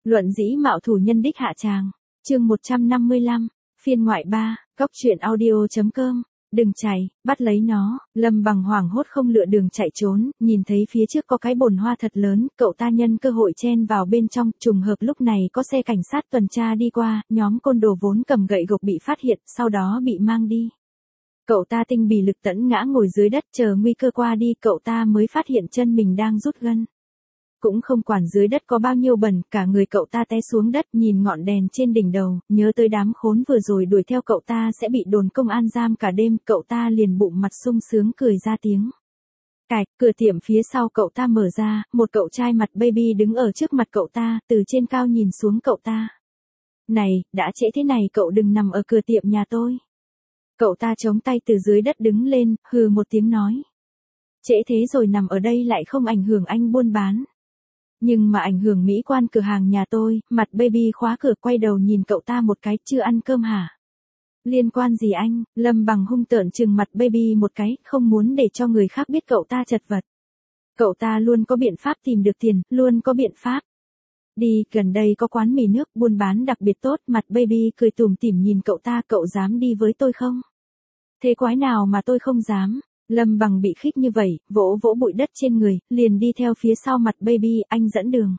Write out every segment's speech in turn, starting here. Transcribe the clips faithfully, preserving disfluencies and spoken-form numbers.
Luận dĩ mạo thủ nhân đích hạ tràng. Chương một trăm năm mươi lăm, phiên ngoại ba, góc truyện audio.com. Đừng chạy, bắt lấy nó. Lâm Bằng hoảng hốt không lựa đường chạy trốn, nhìn thấy phía trước có cái bồn hoa thật lớn, cậu ta nhân cơ hội chen vào bên trong, trùng hợp lúc này có xe cảnh sát tuần tra đi qua, nhóm côn đồ vốn cầm gậy gộc bị phát hiện, sau đó bị mang đi. Cậu ta tinh bì lực tẫn ngã ngồi dưới đất chờ nguy cơ qua đi, cậu ta mới phát hiện chân mình đang rút gân. Cũng không quản dưới đất có bao nhiêu bẩn, cả người cậu ta té xuống đất, nhìn ngọn đèn trên đỉnh đầu, nhớ tới đám khốn vừa rồi đuổi theo cậu ta sẽ bị đồn công an giam cả đêm, cậu ta liền bụng mặt sung sướng cười ra tiếng. Cạch, cửa tiệm phía sau cậu ta mở ra, một cậu trai mặt baby đứng ở trước mặt cậu ta, từ trên cao nhìn xuống cậu ta. Này, đã trễ thế này cậu đừng nằm ở cửa tiệm nhà tôi. Cậu ta chống tay từ dưới đất đứng lên, hừ một tiếng nói. Trễ thế rồi nằm ở đây lại không ảnh hưởng anh buôn bán. Nhưng mà ảnh hưởng mỹ quan cửa hàng nhà tôi. Mặt baby khóa cửa quay đầu nhìn cậu ta một cái, chưa ăn cơm hả? Liên quan gì anh? Lâm Bằng hung tợn trừng mặt baby một cái, không muốn để cho người khác biết cậu ta chật vật. Cậu ta luôn có biện pháp tìm được tiền, luôn có biện pháp. Đi, gần đây có quán mì nước buôn bán đặc biệt tốt. Mặt baby cười tủm tỉm nhìn cậu ta, cậu dám đi với tôi không? Thế quái nào mà tôi không dám? Lâm Bằng bị khích như vậy, vỗ vỗ bụi đất trên người, liền đi theo phía sau mặt baby, anh dẫn đường.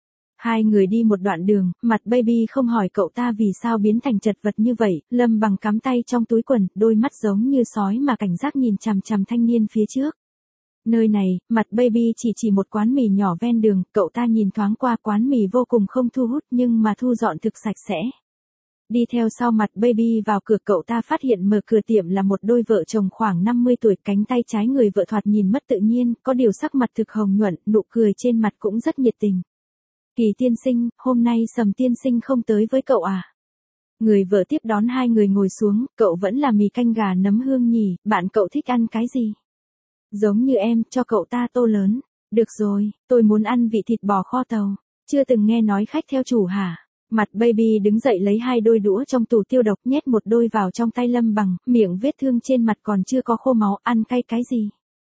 Hai người đi một đoạn đường, mặt baby không hỏi cậu ta vì sao biến thành chật vật như vậy, Lâm Bằng cắm tay trong túi quần, đôi mắt giống như sói mà cảnh giác nhìn chằm chằm thanh niên phía trước. Nơi này, mặt baby chỉ chỉ một quán mì nhỏ ven đường, cậu ta nhìn thoáng qua quán mì vô cùng không thu hút nhưng mà thu dọn thực sạch sẽ. Đi theo sau mặt baby vào cửa, cậu ta phát hiện mở cửa tiệm là một đôi vợ chồng khoảng năm mươi tuổi, cánh tay trái người vợ thoạt nhìn mất tự nhiên, có điều sắc mặt thực hồng nhuận, nụ cười trên mặt cũng rất nhiệt tình. Kỳ tiên sinh, hôm nay Sầm tiên sinh không tới với cậu à? Người vợ tiếp đón hai người ngồi xuống, cậu vẫn là mì canh gà nấm hương nhỉ, bạn cậu thích ăn cái gì? Giống như em, cho cậu ta tô lớn. Được rồi, tôi muốn ăn vị thịt bò kho tàu. Chưa từng nghe nói khách theo chủ hả? Mặt baby đứng dậy lấy hai đôi đũa trong tủ tiêu độc, nhét một đôi vào trong tay Lâm Bằng, miệng vết thương trên mặt còn chưa có khô máu, ăn cay cái gì?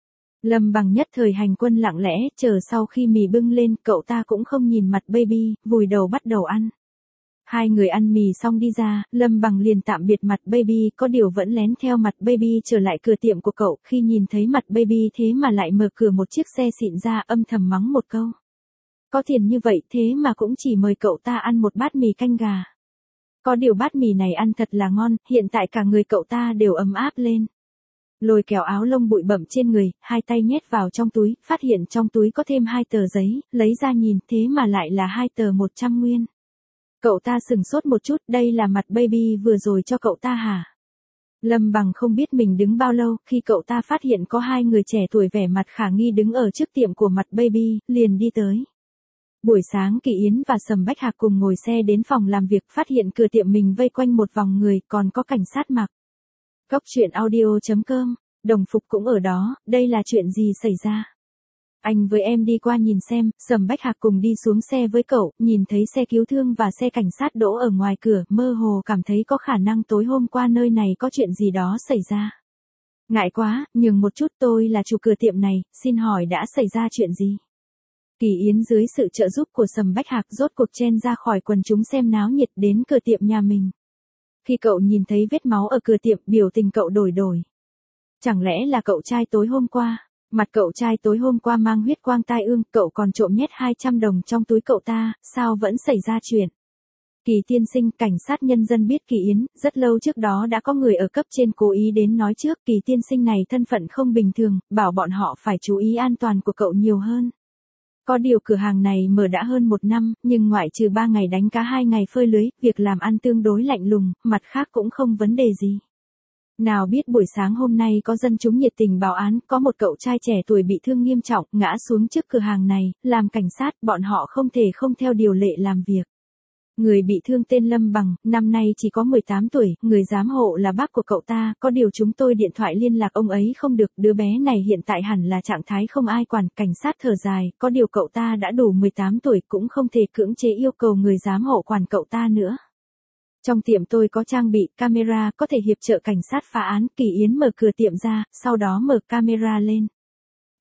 Lâm Bằng nhất thời hành quân lặng lẽ, chờ sau khi mì bưng lên, cậu ta cũng không nhìn mặt baby, vùi đầu bắt đầu ăn. Hai người ăn mì xong đi ra, Lâm Bằng liền tạm biệt mặt baby, có điều vẫn lén theo mặt baby trở lại cửa tiệm của cậu, khi nhìn thấy mặt baby thế mà lại mở cửa một chiếc xe xịn ra, âm thầm mắng một câu. Có tiền như vậy thế mà cũng chỉ mời cậu ta ăn một bát mì canh gà. Có điều bát mì này ăn thật là ngon, hiện tại cả người cậu ta đều ấm áp lên. Lôi kéo áo lông bụi bặm trên người, hai tay nhét vào trong túi, phát hiện trong túi có thêm hai tờ giấy, lấy ra nhìn thế mà lại là hai tờ một trăm nguyên. Cậu ta sừng sốt một chút, đây là mặt baby vừa rồi cho cậu ta hả? Lâm Bằng không biết mình đứng bao lâu, khi cậu ta phát hiện có hai người trẻ tuổi vẻ mặt khả nghi đứng ở trước tiệm của mặt baby, liền đi tới. Buổi sáng Kỳ Yến và Sầm Bách Hạc cùng ngồi xe đến phòng làm việc, phát hiện cửa tiệm mình vây quanh một vòng người, còn có cảnh sát mặc. Góc truyện audio.com, đồng phục cũng ở đó, đây là chuyện gì xảy ra? Anh với em đi qua nhìn xem. Sầm Bách Hạc cùng đi xuống xe với cậu, nhìn thấy xe cứu thương và xe cảnh sát đỗ ở ngoài cửa, mơ hồ cảm thấy có khả năng tối hôm qua nơi này có chuyện gì đó xảy ra. Ngại quá, nhường một chút, tôi là chủ cửa tiệm này, xin hỏi đã xảy ra chuyện gì? Kỳ Yến dưới sự trợ giúp của Sầm Bách Hạc rốt cuộc chen ra khỏi quần chúng xem náo nhiệt đến cửa tiệm nhà mình. Khi cậu nhìn thấy vết máu ở cửa tiệm, biểu tình cậu đổi đổi. Chẳng lẽ là cậu trai tối hôm qua? Mặt cậu trai tối hôm qua mang huyết quang tai ương, cậu còn trộm nhét hai trăm đồng trong túi cậu ta, sao vẫn xảy ra chuyện? Kỳ tiên sinh, cảnh sát nhân dân biết Kỳ Yến, rất lâu trước đó đã có người ở cấp trên cố ý đến nói trước, Kỳ tiên sinh này thân phận không bình thường, bảo bọn họ phải chú ý an toàn của cậu nhiều hơn. Có điều cửa hàng này mở đã hơn một năm, nhưng ngoại trừ ba ngày đánh cá hai ngày phơi lưới, việc làm ăn tương đối lạnh lùng, mặt khác cũng không vấn đề gì. Nào biết buổi sáng hôm nay có dân chúng nhiệt tình báo án, có một cậu trai trẻ tuổi bị thương nghiêm trọng, ngã xuống trước cửa hàng này, làm cảnh sát, bọn họ không thể không theo điều lệ làm việc. Người bị thương tên Lâm Bằng, năm nay chỉ có mười tám tuổi, người giám hộ là bác của cậu ta, có điều chúng tôi điện thoại liên lạc ông ấy không được, đứa bé này hiện tại hẳn là trạng thái không ai quản, cảnh sát thở dài, có điều cậu ta đã đủ mười tám tuổi, cũng không thể cưỡng chế yêu cầu người giám hộ quản cậu ta nữa. Trong tiệm tôi có trang bị camera, có thể hiệp trợ cảnh sát phá án. Kỳ Yến mở cửa tiệm ra, sau đó mở camera lên.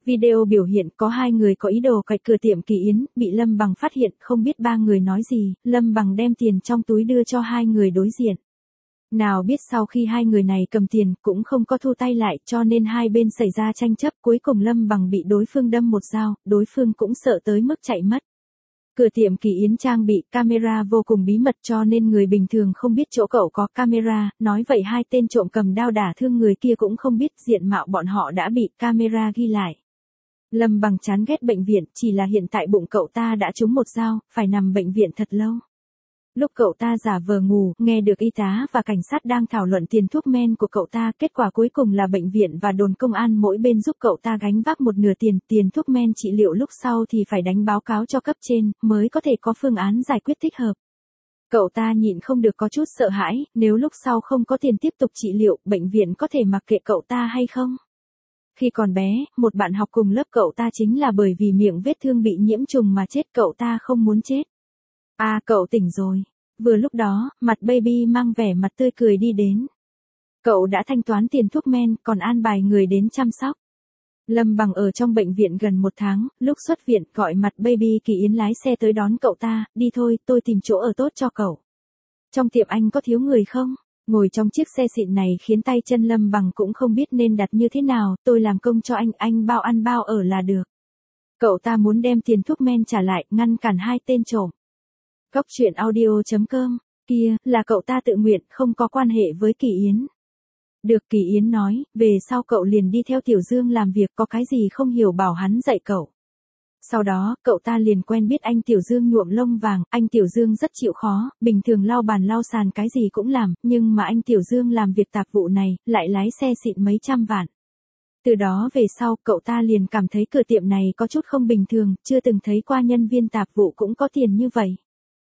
Video biểu hiện có hai người có ý đồ cậy cửa tiệm Kỳ Yến, bị Lâm Bằng phát hiện, không biết ba người nói gì, Lâm Bằng đem tiền trong túi đưa cho hai người đối diện. Nào biết sau khi hai người này cầm tiền cũng không có thu tay lại, cho nên hai bên xảy ra tranh chấp, cuối cùng Lâm Bằng bị đối phương đâm một dao, đối phương cũng sợ tới mức chạy mất. Cửa tiệm Kỳ Yến trang bị camera vô cùng bí mật, cho nên người bình thường không biết chỗ cậu có camera, nói vậy hai tên trộm cầm đao đả thương người kia cũng không biết diện mạo bọn họ đã bị camera ghi lại. Lâm Bằng chán ghét bệnh viện, chỉ là hiện tại bụng cậu ta đã trúng một dao, phải nằm bệnh viện thật lâu. Lúc cậu ta giả vờ ngủ, nghe được y tá và cảnh sát đang thảo luận tiền thuốc men của cậu ta, kết quả cuối cùng là bệnh viện và đồn công an mỗi bên giúp cậu ta gánh vác một nửa tiền, tiền thuốc men trị liệu lúc sau thì phải đánh báo cáo cho cấp trên, mới có thể có phương án giải quyết thích hợp. Cậu ta nhịn không được có chút sợ hãi, nếu lúc sau không có tiền tiếp tục trị liệu, bệnh viện có thể mặc kệ cậu ta hay không? Khi còn bé, một bạn học cùng lớp cậu ta chính là bởi vì miệng vết thương bị nhiễm trùng mà chết, cậu ta không muốn chết. À, cậu tỉnh rồi. Vừa lúc đó, mặt baby mang vẻ mặt tươi cười đi đến. Cậu đã thanh toán tiền thuốc men, còn an bài người đến chăm sóc. Lâm Bằng ở trong bệnh viện gần một tháng, lúc xuất viện gọi mặt baby Kỳ Yến lái xe tới đón cậu ta, đi thôi, tôi tìm chỗ ở tốt cho cậu. Trong tiệm anh có thiếu người không? Ngồi trong chiếc xe xịn này khiến tay chân Lâm Bằng cũng không biết nên đặt như thế nào, tôi làm công cho anh, anh bao ăn bao ở là được. Cậu ta muốn đem tiền thuốc men trả lại, ngăn cản hai tên trộm. Góc truyện audio chấm com, kia, là cậu ta tự nguyện, không có quan hệ với Kỳ Yến. Được, Kỳ Yến nói, về sau cậu liền đi theo Tiểu Dương làm việc, có cái gì không hiểu bảo hắn dạy cậu. Sau đó, cậu ta liền quen biết anh Tiểu Dương nhuộm lông vàng, anh Tiểu Dương rất chịu khó, bình thường lau bàn lau sàn cái gì cũng làm, nhưng mà anh Tiểu Dương làm việc tạp vụ này, lại lái xe xịn mấy trăm vạn. Từ đó về sau, cậu ta liền cảm thấy cửa tiệm này có chút không bình thường, chưa từng thấy qua nhân viên tạp vụ cũng có tiền như vậy.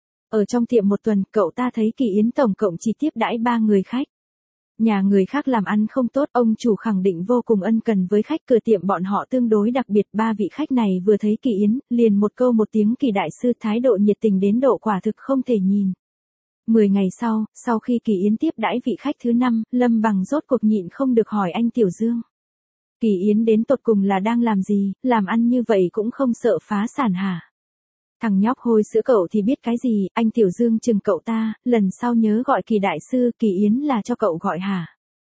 Ở trong tiệm một tuần, cậu ta thấy Kỳ Yến tổng cộng chỉ tiếp đãi ba người khách. Nhà người khác làm ăn không tốt, ông chủ khẳng định vô cùng ân cần với khách, cửa tiệm bọn họ tương đối đặc biệt, ba vị khách này vừa thấy Kỳ Yến, liền một câu một tiếng Kỳ đại sư, thái độ nhiệt tình đến độ quả thực không thể nhìn. Mười ngày sau, sau khi Kỳ Yến tiếp đãi vị khách thứ năm, Lâm Bằng rốt cuộc nhịn không được hỏi anh Tiểu Dương. Kỳ Yến đến tột cùng là đang làm gì, làm ăn như vậy cũng không sợ phá sản hả? Thằng nhóc hôi sữa cậu thì biết cái gì, anh Tiểu Dương chừng cậu ta, lần sau nhớ gọi Kỳ đại sư, Kỳ Yến là cho cậu gọi hả?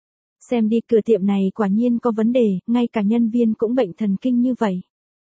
Xem đi, cửa tiệm này quả nhiên có vấn đề, ngay cả nhân viên cũng bệnh thần kinh như vậy.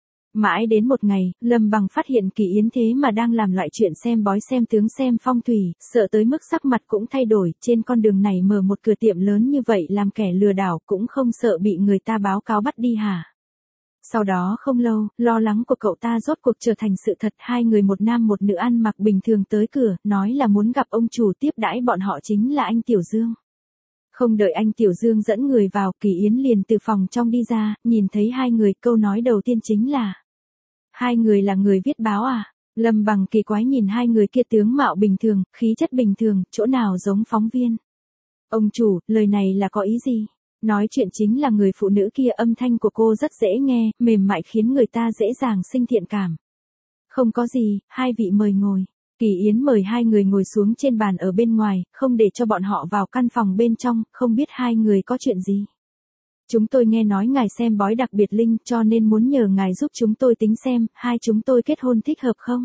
Mãi đến một ngày, Lâm Bằng phát hiện Kỳ Yến thế mà đang làm loại chuyện xem bói xem tướng xem phong thủy, sợ tới mức sắc mặt cũng thay đổi, trên con đường này mở một cửa tiệm lớn như vậy làm kẻ lừa đảo cũng không sợ bị người ta báo cáo bắt đi hả? Sau đó không lâu, lo lắng của cậu ta rốt cuộc trở thành sự thật, hai người một nam một nữ ăn mặc bình thường tới cửa, nói là muốn gặp ông chủ, tiếp đãi bọn họ chính là anh Tiểu Dương. Không đợi anh Tiểu Dương dẫn người vào, Kỳ Yến liền từ phòng trong đi ra, nhìn thấy hai người, câu nói đầu tiên chính là: hai người là người viết báo à? Lâm Bằng kỳ quái nhìn hai người kia, tướng mạo bình thường, khí chất bình thường, chỗ nào giống phóng viên. Ông chủ, lời này là có ý gì? Nói chuyện chính là người phụ nữ kia, âm thanh của cô rất dễ nghe, mềm mại khiến người ta dễ dàng sinh thiện cảm. Không có gì, hai vị mời ngồi. Kỳ Yến mời hai người ngồi xuống trên bàn ở bên ngoài, không để cho bọn họ vào căn phòng bên trong, không biết hai người có chuyện gì. Chúng tôi nghe nói ngài xem bói đặc biệt linh, cho nên muốn nhờ ngài giúp chúng tôi tính xem, hai chúng tôi kết hôn thích hợp không?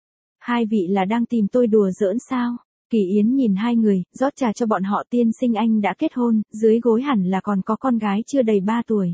Hai vị là đang tìm tôi đùa giỡn sao? Kỳ Yến nhìn hai người, rót trà cho bọn họ, tiên sinh anh đã kết hôn, dưới gối hẳn là còn có con gái chưa đầy ba tuổi.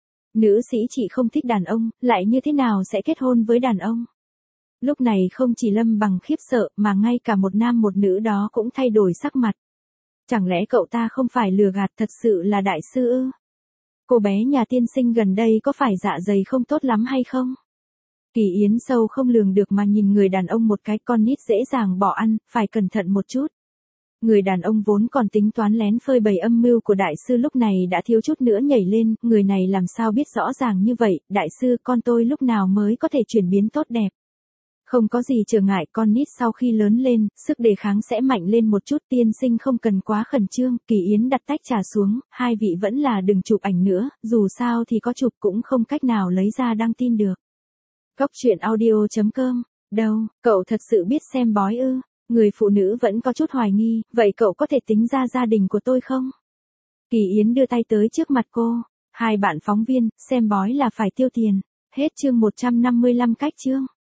Nữ sĩ chị không thích đàn ông, lại như thế nào sẽ kết hôn với đàn ông? Lúc này không chỉ Lâm Bằng khiếp sợ, mà ngay cả một nam một nữ đó cũng thay đổi sắc mặt. Chẳng lẽ cậu ta không phải lừa gạt, thật sự là đại sư ư? Cô bé nhà tiên sinh gần đây có phải dạ dày không tốt lắm hay không? Kỳ Yến sâu không lường được mà nhìn người đàn ông một cái, con nít dễ dàng bỏ ăn, phải cẩn thận một chút. Người đàn ông vốn còn tính toán lén phơi bày âm mưu của đại sư lúc này đã thiếu chút nữa nhảy lên, người này làm sao biết rõ ràng như vậy, đại sư, con tôi lúc nào mới có thể chuyển biến tốt đẹp. Không có gì trở ngại, con nít sau khi lớn lên, sức đề kháng sẽ mạnh lên một chút, tiên sinh không cần quá khẩn trương. Kỳ Yến đặt tách trà xuống, hai vị vẫn là đừng chụp ảnh nữa, dù sao thì có chụp cũng không cách nào lấy ra đăng tin được. Góc truyện audio chấm com, đâu, cậu thật sự biết xem bói ư? Người phụ nữ vẫn có chút hoài nghi, vậy cậu có thể tính ra gia đình của tôi không? Kỳ Yến đưa tay tới trước mặt cô, Hai bạn phóng viên, xem bói là phải tiêu tiền. Hết chương một trăm năm mươi lăm cách chương.